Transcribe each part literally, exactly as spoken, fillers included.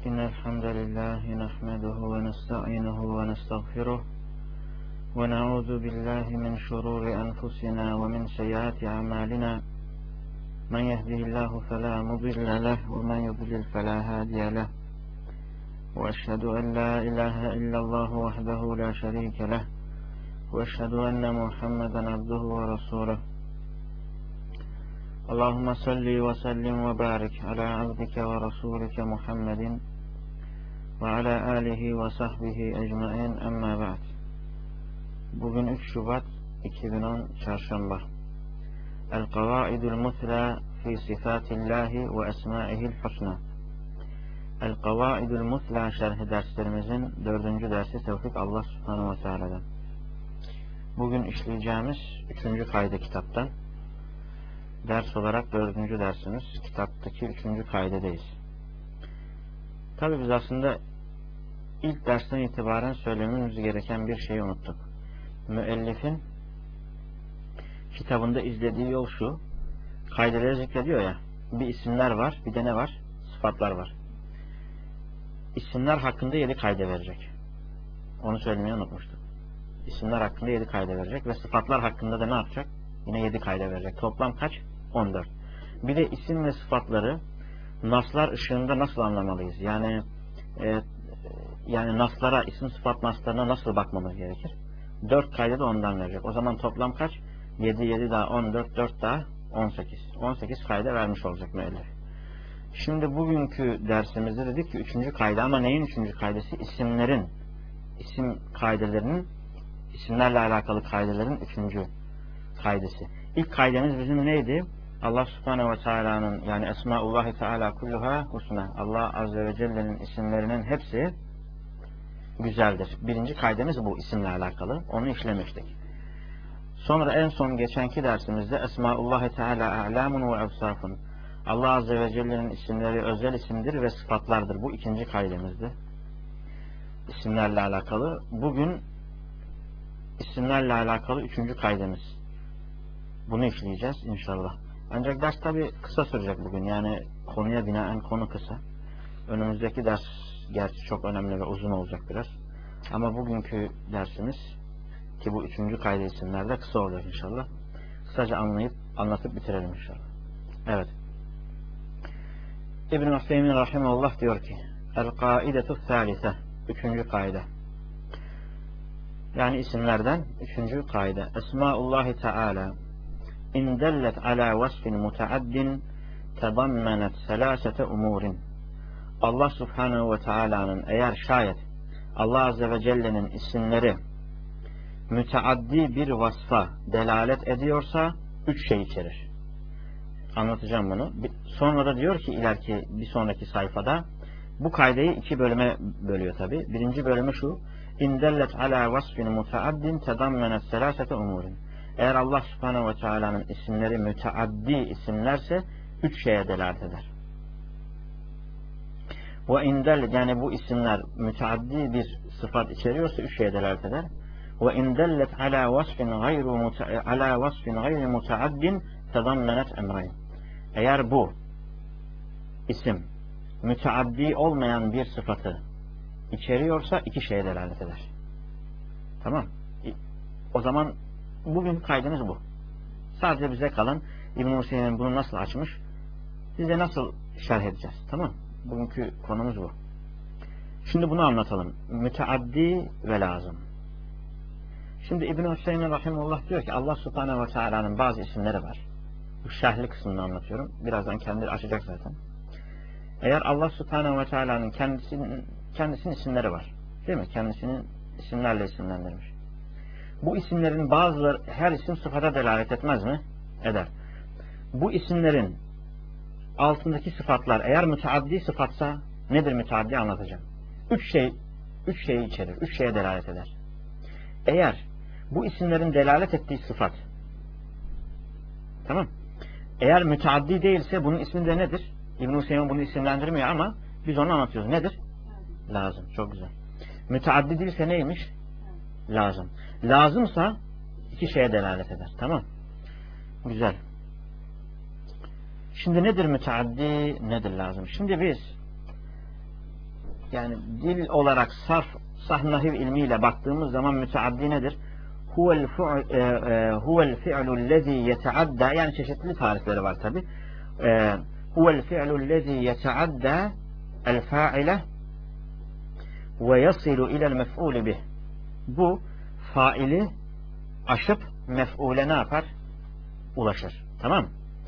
إن الحمد لله نحمده ونستعينه ونستغفره ونعوذ بالله من شرور أنفسنا ومن سيئات أعمالنا من يهده الله فلا مضل له ومن يضلل فلا هادي له وأشهد أن لا إله إلا الله وحده لا شريك له وأشهد أن محمدا عبده ورسوله اللهم صل وسلم وبارك على عبدك ورسولك محمد وعلى آله وصحبه ecmaîn amma ba'd. Bugün üç Şubat iki bin on Çarşamba. El-Kavaidul Musla fi Sifatillahi ve Esmaihil Husna. El-Kavaidul Musla şerhi derslerimizin dördüncü dersi Tevfik Allah Subhanahu ve Teala'dan. Bugün işleyeceğimiz üçüncü kayda kitaptan. Ders olarak dördüncü dersimiz. Kitaptaki üçüncü kaydedeyiz. Tabi biz aslında ilk dersten itibaren söylememiz gereken bir şeyi unuttuk. Müellifin kitabında izlediği yol şu. Kaydeleri zikrediyor ya. Bir isimler var, bir de ne var? Sıfatlar var. İsimler hakkında yedi kayde verecek. Onu söylemeyi unutmuştuk. İsimler hakkında yedi kayde verecek ve sıfatlar hakkında da ne yapacak? Yine yedi kayde verecek. Toplam kaç? on dört. Bir de isim ve sıfatları naslar ışığında nasıl anlamalıyız? Yani e, yani naslara, isim sıfat naslarına nasıl bakmamız gerekir? dört kayda da ondan verecek. O zaman toplam kaç? yedi, yedi daha on dört, dört daha on sekiz. on sekiz kayda vermiş olacak müellif. Şimdi bugünkü dersimizde dedik ki üçüncü kayda, ama neyin üçüncü kaydesi? İsimlerin, isim kaidelerinin, isimlerle alakalı kaidelerin üçüncü kaidesi. İlk kaidemiz bizim neydi? Allah Subhanahu ve Teala'nın, yani Esmaullahi Teala kulluha husna. Allah Azze ve Celle'nin isimlerinin hepsi güzeldir. Birinci kaidemiz bu, isimle alakalı. Onu işlemiştik. Sonra en son geçenki dersimizde Esmaullahi Teala a'lamun ve evsafun. Allah Azze ve Celle'nin isimleri özel isimdir ve sıfatlardır. Bu ikinci kaidemizdi. İsimlerle alakalı. Bugün isimlerle alakalı üçüncü kaidemiz. Bunu işleyeceğiz inşallah. Ancak ders tabi kısa sürecek bugün. Yani konuya binaen konu kısa. Önümüzdeki ders gerçi çok önemli ve uzun olacak biraz. Ama bugünkü dersimiz, ki bu üçüncü kayda isimlerde, kısa olacak inşallah. Kısaca anlayıp anlatıp bitirelim inşallah. Evet. İbn-i Hüseyin Rahimullah diyor ki El-Kaidetu Thalithe, üçüncü kaide. Yani isimlerden üçüncü kaide. Esmaullahi Teala İn dellet ala vasfin mutaaddin tedammenet selasete umurin. Allah Subhanahu ve Teala'nın eğer şayet Allah Azze ve Celle'nin isimleri müteaddi bir vasfa delalet ediyorsa üç şey içerir. Anlatacağım bunu. Sonra da diyor ki ileriki bir sonraki sayfada bu kaydeyi iki bölüme bölüyor tabi. Birinci bölümü şu. İn dellet ala vasfin mutaaddin tedammenet selasete umurin. Eğer Allah Subhanahu ve Teala'nın isimleri müteaddi isimlerse üç şeye delalet eder. Ve indel, yani bu isimler müteaddi bir sıfat içeriyorsa üç şeye delalet eder. Ve indellet ala vasfin gayru ala vasfin gayri mutaaddin tedammenet emrayn. Eğer bu isim müteaddi olmayan bir sıfatı içeriyorsa iki şeye delalet eder. Tamam? O zaman bugün kaydımız bu. Sadece bize kalan İbn-i Hüseyin'in bunu nasıl açmış, size nasıl şerh edeceğiz. Tamam? Bugünkü konumuz bu. Şimdi bunu anlatalım. Müteaddi ve lazım. Şimdi İbn-i Hüseyin Rahimullah diyor ki Allah Subhanahu ve Teala'nın bazı isimleri var. Bu şerhli kısmını anlatıyorum. Birazdan kendisi açacak zaten. Eğer Allah Subhanahu ve Teala'nın kendisinin, kendisinin isimleri var. Değil mi? Kendisinin isimlerle isimlendirmiş. Bu isimlerin bazıları, her isim sıfata delalet etmez mi? Eder. Bu isimlerin altındaki sıfatlar eğer müteaddi sıfatsa nedir müteaddi anlatacağım. Üç şey, üç şeyi içerir. Üç şeye delalet eder. Eğer bu isimlerin delalet ettiği sıfat, tamam, eğer müteaddi değilse bunun ismi de nedir? İbn-i Hüseyin bunu isimlendirmiyor ama biz onu anlatıyoruz. Nedir? Lazım. Çok güzel. Müteaddi değilse neymiş? Lazım. Lazımsa iki şeye delalet eder. Tamam. Güzel. Şimdi nedir müteaddi, nedir lazım? Şimdi biz yani dil olarak sarf, sahih nahiv ilmiyle baktığımız zaman müteaddi nedir? Huvel fi'l huvel fi'lu'llezî yeteadda, yani çeşitli tarifleri var tabi. Huvel fi'lu'llezî yeteadda el fa'ile ve yasilu ilel mef'ulü bih. Bu faili aşıp mef'ule ne yapar? Ulaşır. Tamam.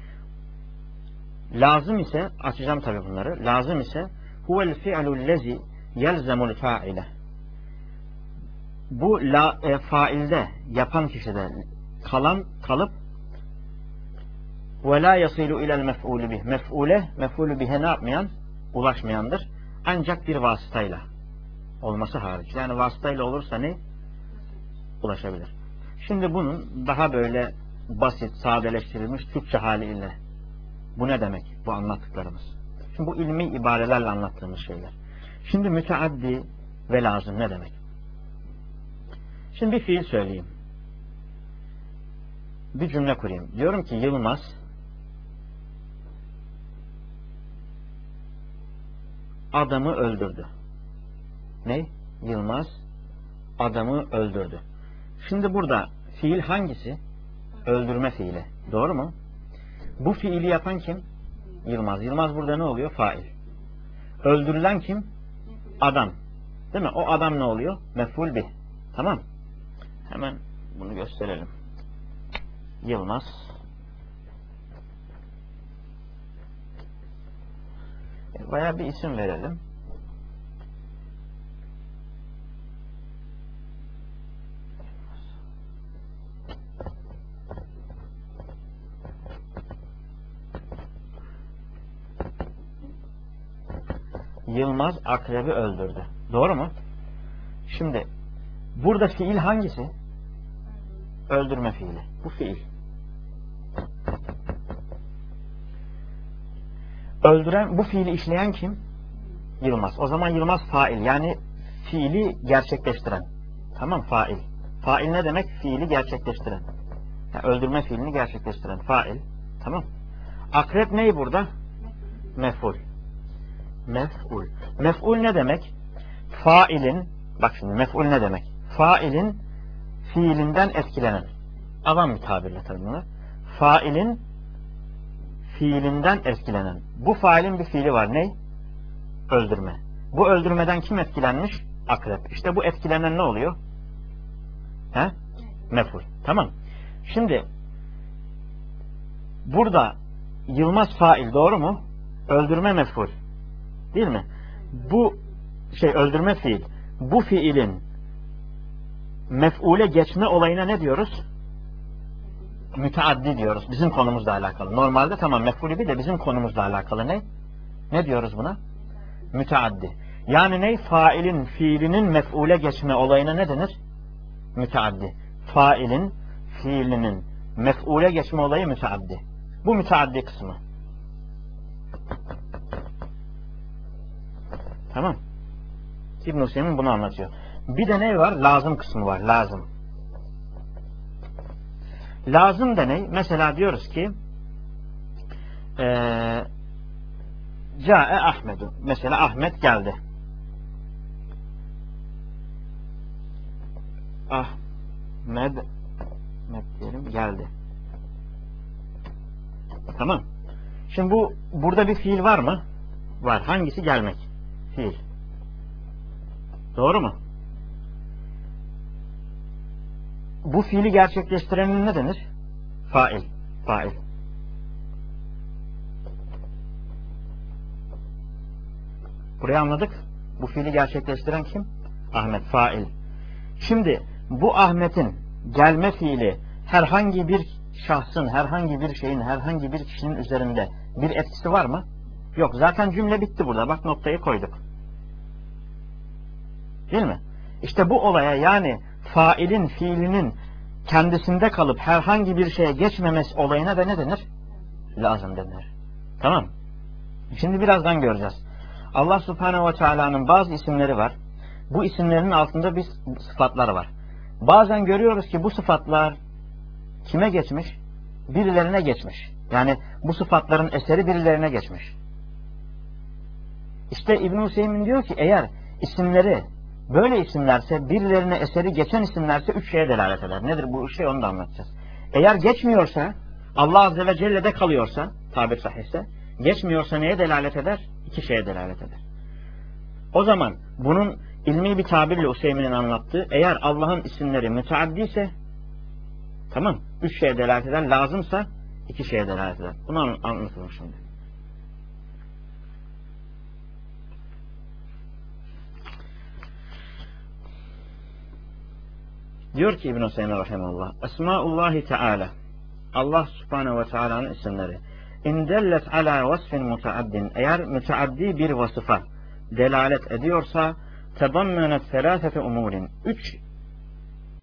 Lazım ise, açacağım tabi bunları. Lazım ise huvel fi'lu'llezî yelzemul fa'ile. Bu la, e, failde, yapan kişide kalan, kalıp ve la yasilu ilel mef'ulü bih. Mef'ule, mef'ulü bihe ne yapmayan? Ulaşmayandır. Ancak bir vasıtayla olması hariç. Yani vasıtayla olursa ne? Ulaşabilir. Şimdi bunun daha böyle basit, sadeleştirilmiş Türkçe haliyle. Bu ne demek? Bu anlattıklarımız. Şimdi bu ilmi ibarelerle anlattığımız şeyler. Şimdi müteaddi ve lazım ne demek? Şimdi bir fiil söyleyeyim. Bir cümle kurayım. Diyorum ki Yılmaz adamı öldürdü. Ne? Yılmaz adamı öldürdü. Şimdi burada fiil hangisi? Öldürme fiili. Doğru mu? Bu fiili yapan kim? Yılmaz. Yılmaz burada ne oluyor? Fail. Öldürülen kim? Adam. Değil mi? O adam ne oluyor? Mef'ul bih. Tamam. Hemen bunu gösterelim. Yılmaz bayağı bir isim verelim. Yılmaz akrebi öldürdü. Doğru mu? Şimdi burada fiil hangisi? Öldürme fiili. Bu fiil. Öldüren, bu fiili işleyen kim? Yılmaz. O zaman Yılmaz fail. Yani fiili gerçekleştiren. Tamam, fail. Fail ne demek? Fiili gerçekleştiren. Yani öldürme fiilini gerçekleştiren. Fail. Tamam. Akrep neyi burada? Mef'ul. Mef'ul. Mef'ul ne demek? Failin, bak şimdi mef'ul ne demek? Failin fiilinden etkilenen. Avam bir tabirle tabi bunlar. Failin fiilinden etkilenen. Bu failin bir fiili var. Ne? Öldürme. Bu öldürmeden kim etkilenmiş? Akrep. İşte bu etkilenen ne oluyor? He? Mef'ul. Tamam. Şimdi burada Yılmaz fail, doğru mu? Öldürme mef'ul. Değil mi? Bu şey öldürme fiil. Bu fiilin mef'ule geçme olayına ne diyoruz? Müteaddi diyoruz. Bizim konumuzla alakalı. Normalde tamam mef'ulü bir de bizim konumuzla alakalı ne? Ne diyoruz buna? Müteaddi. Yani ne? Failin fiilinin mef'ule geçme olayına ne denir? Müteaddi. Failin fiilinin mef'ule geçme olayı müteaddi. Bu müteaddi kısmı. Tamam. İbn-i Hüseyin bunu anlatıyor. Bir de ne var? Lazım kısmı var. Lazım. Lazım da ne? Mesela diyoruz ki ee, Câe Ahmedu. Mesela Ahmet geldi. Ahmed Ahmet diyelim geldi. Tamam. Şimdi bu burada bir fiil var mı? Var. Hangisi? Gelmek. Fiil. Doğru mu? Bu fiili gerçekleştirenin ne denir? Fail. Fail. Burayı anladık. Bu fiili gerçekleştiren kim? Ahmet. Fail. Şimdi bu Ahmet'in gelme fiili herhangi bir şahsın, herhangi bir şeyin, herhangi bir kişinin üzerinde bir etkisi var mı? Yok. Zaten cümle bitti burada. Bak noktayı koyduk. Değil mi? İşte bu olaya, yani failin fiilinin kendisinde kalıp herhangi bir şeye geçmemesi olayına da ne denir? Lazım denir. Tamam. Şimdi birazdan göreceğiz. Allah Subhanahu ve Teala'nın bazı isimleri var. Bu isimlerin altında bir sıfatlar var. Bazen görüyoruz ki bu sıfatlar kime geçmiş? Birilerine geçmiş. Yani bu sıfatların eseri birilerine geçmiş. İşte İbn-i Hüseyin diyor ki eğer isimleri böyle isimlerse, birilerine eseri geçen isimlerse üç şeye delalet eder. Nedir bu şey, onu da anlatacağız. Eğer geçmiyorsa, Allah Azze ve Celle'de kalıyorsa, tabir sahihse, geçmiyorsa neye delalet eder? İki şeye delalet eder. O zaman bunun ilmi bir tabirle Hüseyin'in anlattığı, eğer Allah'ın isimleri müteaddiyse, tamam, üç şeye delalet eder, lazımsa iki şeye delalet eder. Bunu anlatalım şimdi. Diyor ki İbn-i Hüseyin rahimahullah, Esmaullahi Teala, Allah Subhanahu ve Teala'nın isimleri, İndellet ala vasfin mutaaddin, eğer müteaddi bir vasıfa delalet ediyorsa, tedammenet selâsete umurin, üç